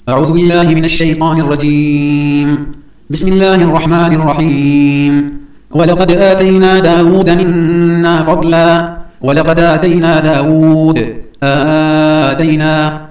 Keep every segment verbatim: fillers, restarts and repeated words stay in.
أعوذ بالله من الشيطان الرجيم. بسم الله الرحمن الرحيم. ولقد آتينا داود منا فضلا ولقد آتينا داود آتينا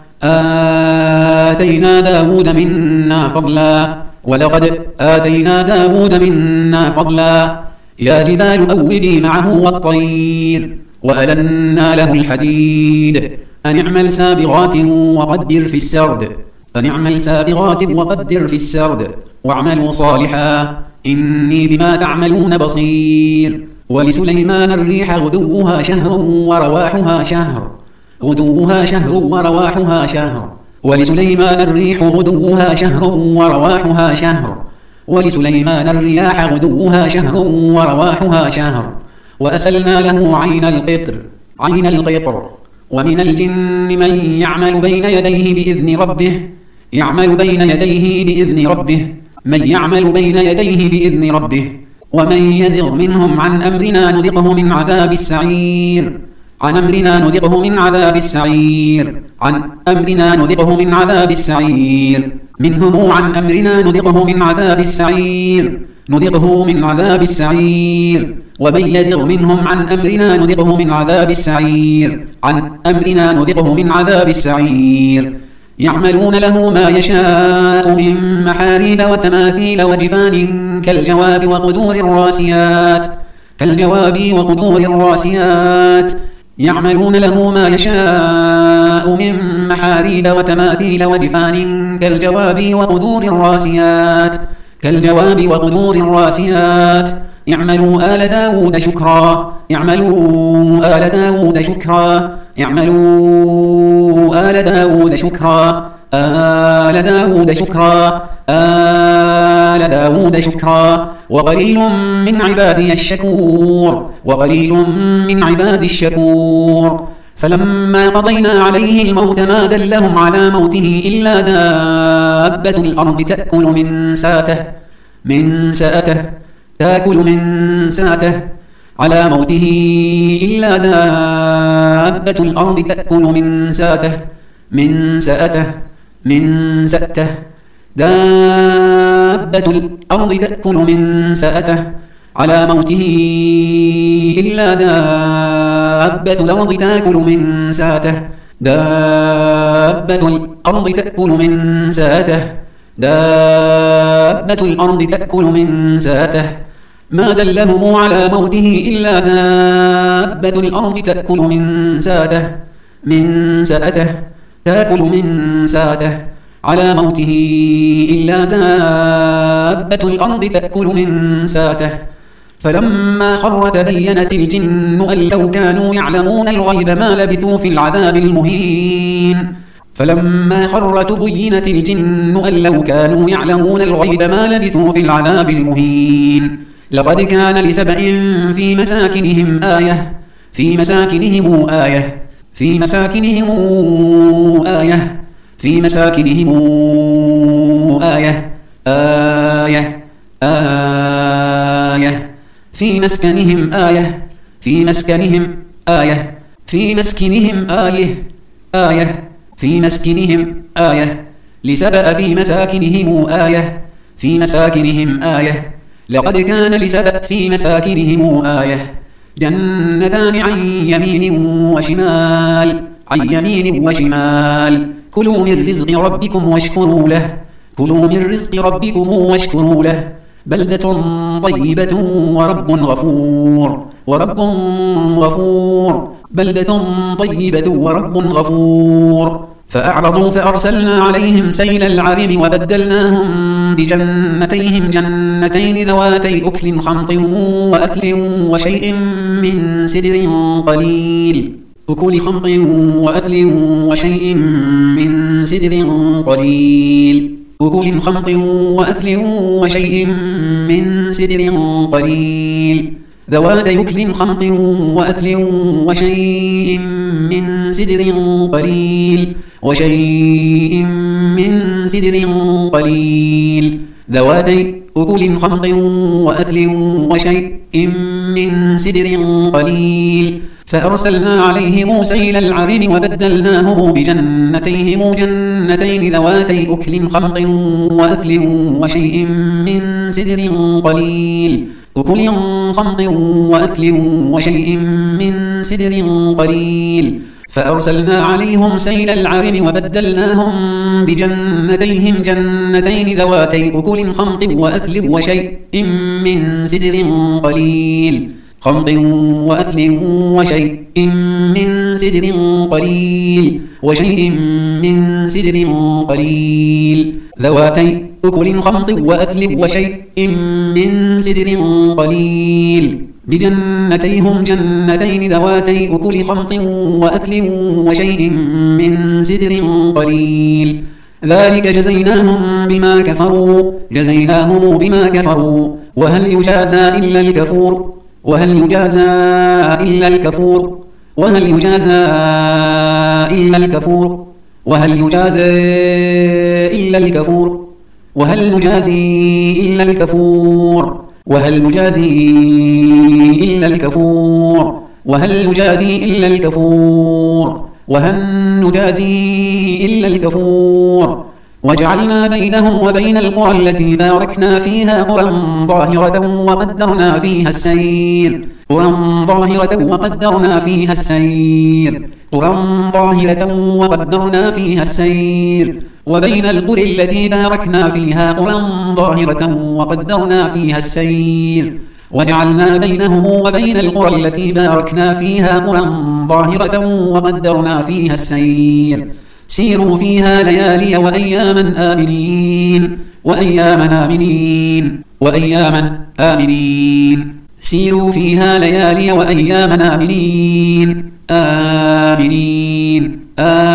آتينا داود منا فضلا ولقد آتينا داود منا فضلا يا جبال أوبي معه والطير وألنا له الحديد أن اعمل سابغات وقدر في السرد أن اعمل سابغات وقدر في السرد واعملوا صالحا إني بما تعملون بصير. ولسليمان الريح غدوها شهر ورواحها شهر غدوها شهر ورواحها شهر ولسليمان الريح غدوها شهر ورواحها شهر ولسليمان الرياح غدوها شهر ورواحها شهر وأسلنا له عين القطر عين القطر ومن الجن من يعمل بين يديه بإذن ربه يعمل بين يديه بإذن ربه من يعمل بين يديه بإذن ربه ومن يزغ منهم عن أمرنا نذقه من عذاب السعير عن أمرنا نذقه من عذاب السعير عن أمرنا نذقه من عذاب السعير منهم عن أمرنا نذقه من عذاب السعير نذقه من عذاب السعير ومن يزغ منهم عن أمرنا نذقه من عذاب السعير عن أمرنا نذقه من عذاب السعير يعملون له ما يشاء من محاريب وتماثيل وجفان كالجواب وقدور الراسيات كالجواب وقدور الراسيات يعملون له ما يشاء من محاريب وتماثيل وجفان كالجواب وقدور الراسيات كالجواب وقدور الراسيات اعملوا آل داود شكرا اعملوا آل داود شكرا اعملوا آل داود شكرا آل داود شكرا آل داود شكرا وقليل من عبادي الشكور وقليل من عبادي الشكور فلما قضينا عليه الموت ما دلهم على موته إلا دابة الأرض تأكل من ساته من سأته تأكل من ساته على موته إلا دابة الأرض تأكل من ساته من سأته من سأته دابة الأرض تأكل من سأته على موته إلا دابة الأرض تأكل من سأته دابة الأرض تأكل من سأته دابة الأرض تأكل من سأته ما دلهم على موته إلا دابة الأرض تأكل من سأته من سأته تأكل من سأته على موته إلا دابة الأرض تأكل من سأته فلما خر تبينت الجن أن لو كانوا يعلمون الغيب ما لبثوا في العذاب المهين فلما خر تبينت الجن أن لو كانوا يعلمون الغيب ما لبثوا في العذاب المهين لقد كان لسبأ في مساكنهم آية في مساكنهم آية في مساكنهم آية في مساكنهم آية آية آية في مسكنهم آية في مسكنهم آية في مسكنهم آية آية في مسكنهم آية لسبأ في مساكنهم آية في مساكنهم آية لقد كان لسبأ في مساكنهم آية جنتان عن يمين وشمال عن يمين وشمال كلوا من رزق ربكم واشكروا له كلوا من رزق ربكم واشكروا له بلدة طيبة ورب غفور ورب غفور بلدة طيبة ورب غفور فأعرضوا فأرسلنا عليهم سيل العرم وبدلناهم بجنتيهم جنتين ذواتي أكل خمط وأثل وشيء من سدر قليل أكل خمط وأثل وشيء من سدر قليل أكل خمط وأثل وشيء من سدر قليل ذواتي أكل خمط وأثل وشيء من سدر قليل وشيء من سدر قليل ذواتي أكل خمط وأثل وشيء من سدر قليل فأرسلنا عليهم سيل العرم وبدلناهم بجنتيهم جنتين ذواتي أكل خمط وأثل وشيء من سدر قليل أكل خمط وأثل وشيء من سدر قليل فأرسلنا عليهم سيل العرم وبدلناهم بجنتيهم جنتين ذواتي أكل خمط وأثل وشيء من سدر قليل خمط وأثل وشيء من سدر قليل وشيء من سدر قليل ذواتي أكل خمط وأثل وشيء من سدر قليل بجنتيهم جنتين ذواتي أكل خمط وأثل وشيء من سدر قليل ذلك جزيناهم بما كفروا جزيناهم بما كفروا وهل يجازى إلا الكفور وهل يجازى إلا الكفور وهل يجازى إلا الكفور وهل يجازى إلا الكفور وهل نجازي إلا الكفور وهل نجازي إلا الكفور وهل نجازي إلا الكفور وهل نجازي إلا الكفور وجعلنا بينهم وبين القرى التي باركنا فيها قرى ظاهرة وقدرنا فيها السير قرى ظاهرة وقدرنا فيها السير قرى ظاهرة وقدرنا فيها السير وبين القرى التي باركنا فيها قرى ظاهرة وقدرنا فيها السير وجعلنا بينهم وبين القرى التي باركنا فيها قرى ظاهرة وقدرنا فيها السير سيروا فيها ليالي وأياما آمنين وأياما آمنين وأياما آمنين سيروا فيها ليالي وأياما آمنين آمنين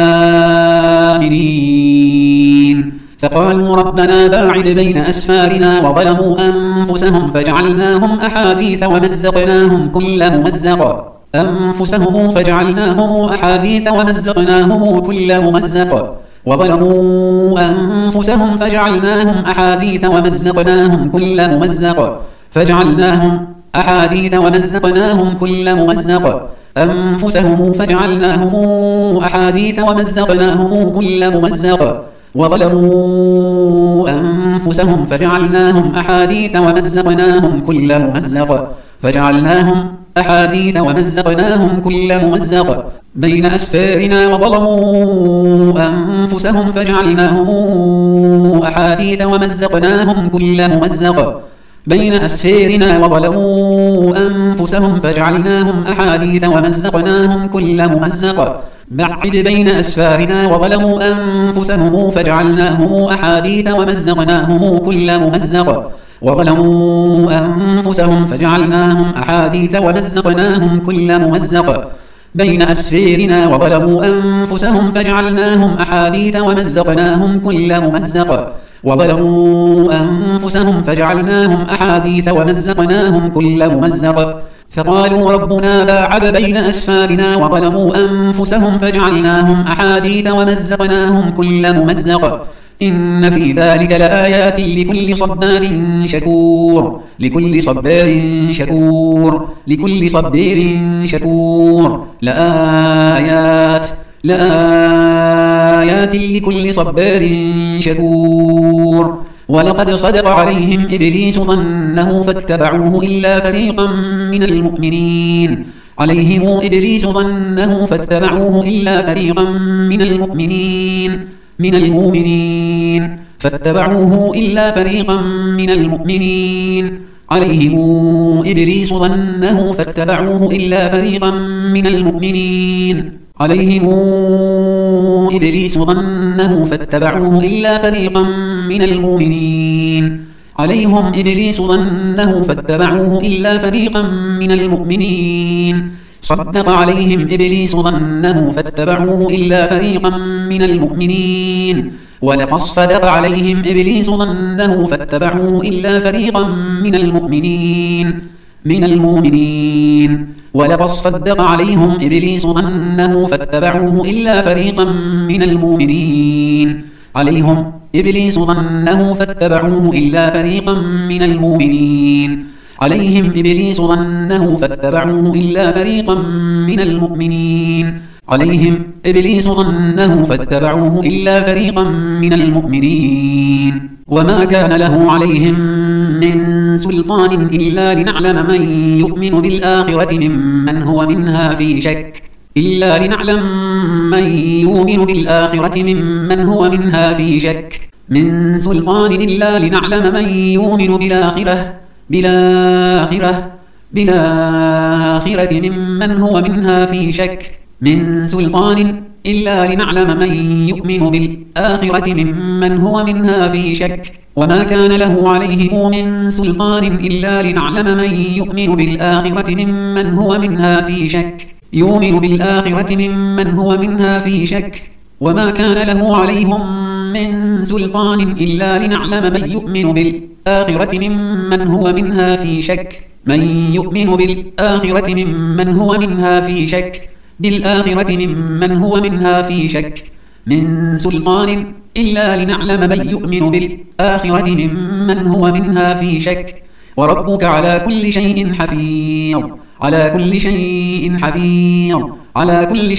آمنين فقالوا ربنا باعد بين أسفارنا وظلموا أنفسهم فجعلناهم أحاديث ومزقناهم كل ممزق أنفسهم فجعلناهم أحاديث ومزقناهم كل ممزق وظلموا أنفسهم فجعلناهم أحاديث ومزقناهم كل ممزق فجعلناهم أحاديث ومزقناهم كل ممزق أنفسهم فجعلناهم أحاديث ومزقناهم كل ممزق وظلموا أنفسهم فجعلناهم أحاديث ومزقناهم كل ممزق فجعلناهم أحاديث ومزقناهم كل ممزق بين أسفارنا وظلموا أنفسهم فجعلناهم أحاديث ومزقناهم كل ممزق بين أسفارنا وظلموا أنفسهم فجعلناهم أحاديث ومزقناهم كل ممزق بعد بين أسفارنا وظلموا أنفسهم فجعلناهم أحاديث ومزقناهم كل ممزق وظلموا أنفسهم فجعلناهم أحاديث ومزقناهم كل ممزق بين أسفارنا وظلموا أنفسهم فجعلناهم أحاديث ومزقناهم كل ممزق وظلموا أنفسهم فجعلناهم أحاديث ومزقناهم كل ممزق فقالوا ربنا باعد بين أسفارنا وظلموا أنفسهم فجعلناهم أحاديث ومزقناهم كل ممزق إن في ذلك لآيات لكل صبار شكور لكل صبار شكور لكل صبار شكور لآيات لآيات لكل صبار شكور ولقد صدق عليهم إبليس ظنه فاتبعوه إلا فريقا من المؤمنين عليهم إبليس ظنه فاتبعوه إلا فريقا من المؤمنين من المؤمنين فاتبعوه إلا فريقا من المؤمنين عليهم إبليس ظنه فاتبعوه إلا فريقا من المؤمنين عليهم إبليس ظنه فاتبعوه إلا فريقا من المؤمنين عليهم إبليس ظنه فاتبعوه إلا فريقا من المؤمنين صدق عليهم إبليس ظنه فاتبعوه إلا فريقا من المؤمنين ولقد صدق عليهم إبليس ظنه فاتبعوه إلا فريقا من المؤمنين من المؤمنين ولقد صدق عليهم إبليس ظنه فاتبعوه إلا فريقا من المؤمنين عليهم إبليس ظنه فاتبعوه إلا فريقا من المؤمنين عليهم إبليس ظنه فاتبعوه إلا فريقا من المؤمنين عليهم إبليس ظنه فاتبعوه إلا فريقا من المؤمنين وما كان له عليهم من سلطان إلا لنعلم من يؤمن بالآخرة ممن هو منها في شك إلا لنعلم من يؤمن بالآخرة ممن هو منها في شك من سلطان إلا لنعلم من يؤمن بالآخرة بالآخرة بالآخرة ممن هو منها في شك من سلطان إلا لنعلم من يؤمن بالآخرة ممن هو منها في شك وما كان له عليهم من سلطان إلا لنعلم من يؤمن بالآخرة ممن هو منها في شك يؤمن بالآخرة ممن هو منها في شك وما كان له عليهم من سلطان إلا لنعلم من يؤمن بالآخرة ممن هو منها في شك من يؤمن بالآخرة ممن هو منها في شك بالآخرة ممن هو منها في شك من سلطان إلا لنعلم من يؤمن بالآخرة ممن هو منها في شك وربك على كل شيء حفيظ على كل شيء حفيظ على كل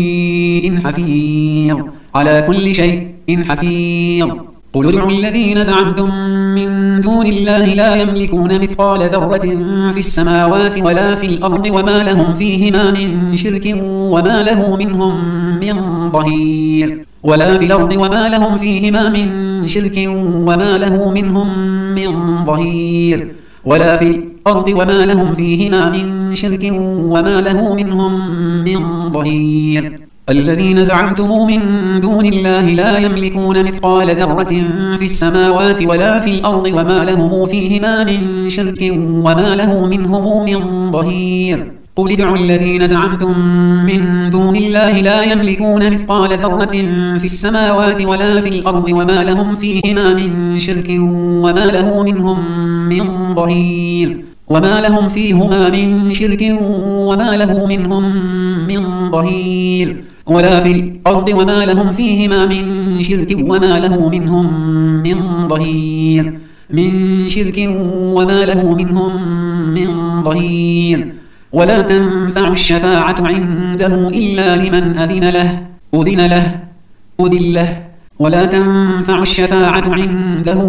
شيء حفيظ على كل شيء حفيظ قل ادعوا الذين زعمتم من دون الله لا يملكون مثقال ذرة في السماوات ولا في الأرض وما لهم فيهما من شرك وما له منهم من ظهير ولا في الأرض وما لهم فيهما من شرك وما له منهم من ظهير ولا في الأرض وما لهم فيهما من شرك وما له منهم من ظهير الذين زعمتم من دون الله لا يملكون مثقال ذرة في السماوات ولا في الأرض وما لهم فيهما من شرك وما له منهم من ظهير قل ادعوا الذين زعمتم من دون الله لا يملكون مثقال ذرة في السماوات ولا في الأرض وما لهم فيهما من شرك وما له منهم من ظهير وما لهم فيهما من شرك وما له منهم من ظهير ولا في الأرض وما لهم فيهما من شرك وما له منهم من ظهير من شرك وما له منهم من ظهير ولا تنفع الشفاعة عنده إلا لمن أذن له أذن له أذن له ولا تنفع الشفاعة عنده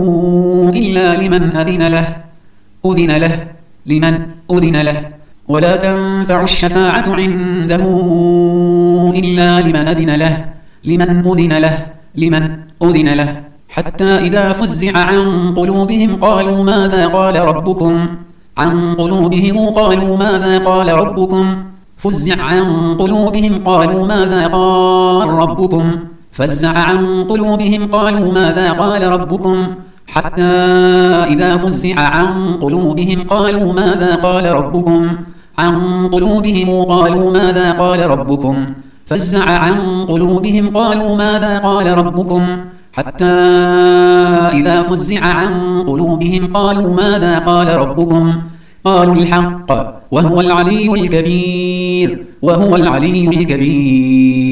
إلا لمن أذن له أذن له لمن أذن له ولا تنفع الشفاعة عنده إلا لمن أذن له لمن أذن له لمن أذن له حتى إذا فزع عن قلوبهم قالوا ماذا قال ربكم عن قلوبهم قالوا ماذا قال ربكم فزع عن قلوبهم قالوا ماذا قال ربكم فزع عن قلوبهم قالوا ماذا قال ربكم حتى إذا فزع عن قلوبهم قالوا ماذا قال ربكم عن قلوبهم قالوا ماذا قال ربكم فزع عن قلوبهم قالوا ماذا قال ربكم حتى إذا فزع عن قلوبهم قالوا ماذا قال ربكم قالوا الحق وهو العلي الكبير وهو العلي الكبير